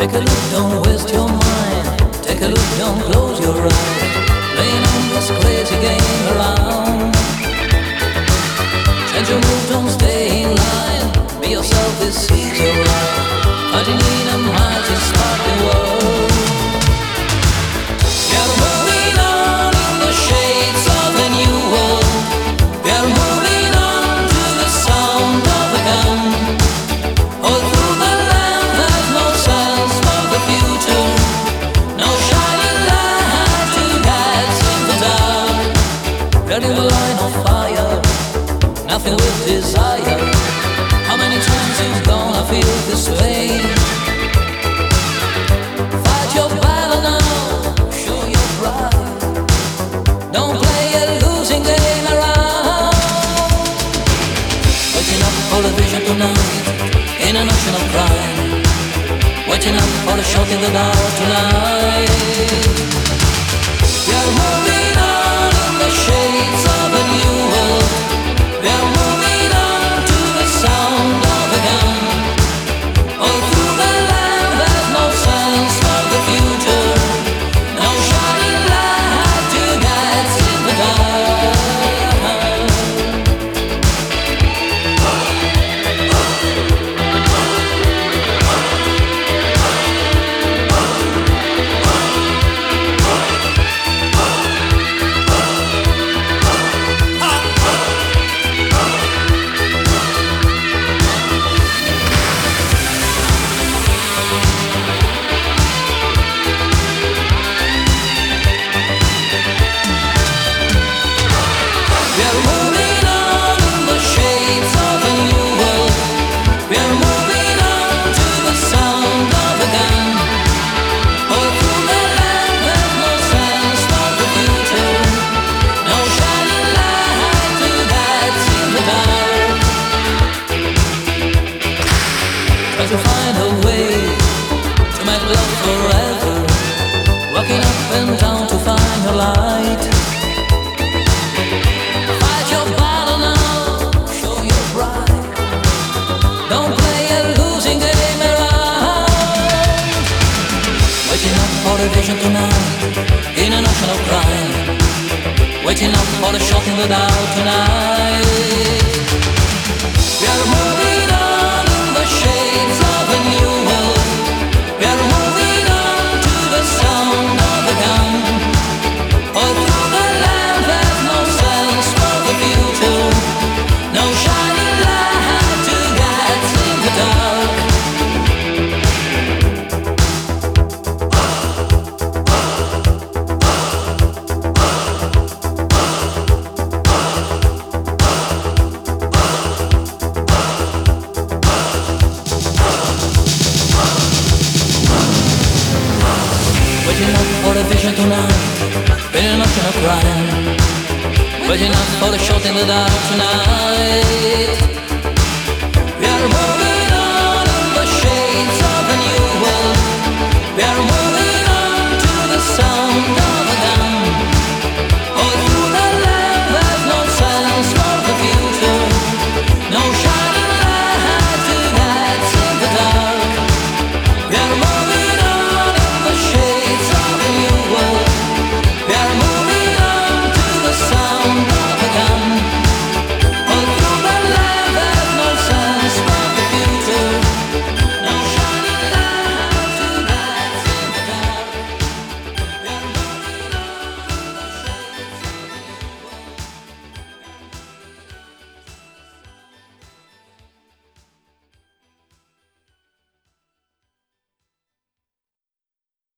Take a look, don't waste your mind. Take a look, don't close your eyes. Playing on this crazy game around. Change your move, don't stay in line. Be yourself, this is your life. Fighting in a mighty sparkling world. We are moving on in the shades of a new world. We are moving on to the sound of a gun. All through the land there's no sense for the future. No shining light to guide us in the dark. Building the line of fire, nothing with desire. How many times you gonna feel this way? Fight your battle now, show your pride. Don't play a losing game around. Waiting up for the vision tonight, in an ocean of crime. Waiting up for the shot in the dark tonight. We are moving on in the shades of a new world. We are moving on to the sound of a gun. All through the land there's no sense for the future. No shining light to guide us in the dark. We are moving on in the shades of a new world. We are moving on to the sound of a gun. All through the land there's no sense for the future. No shining light to guide us in the dark. Try to find a way to make love forever. Walking up and down to find your light. Fight your battle now, show your pride. Don't play a losing game around. Waiting up for the vision tonight, in an ocean of crime. Waiting up for the shot in the dark tonight. We are moving on in the shades of a new world. We are moving on to the sound of a gun. All through the land there's no sense for the future. No shining light to guide us in the dark. Waiting up for the vision tonight, in an ocean of crime. Waiting up for the shot in the dark tonight. We are moving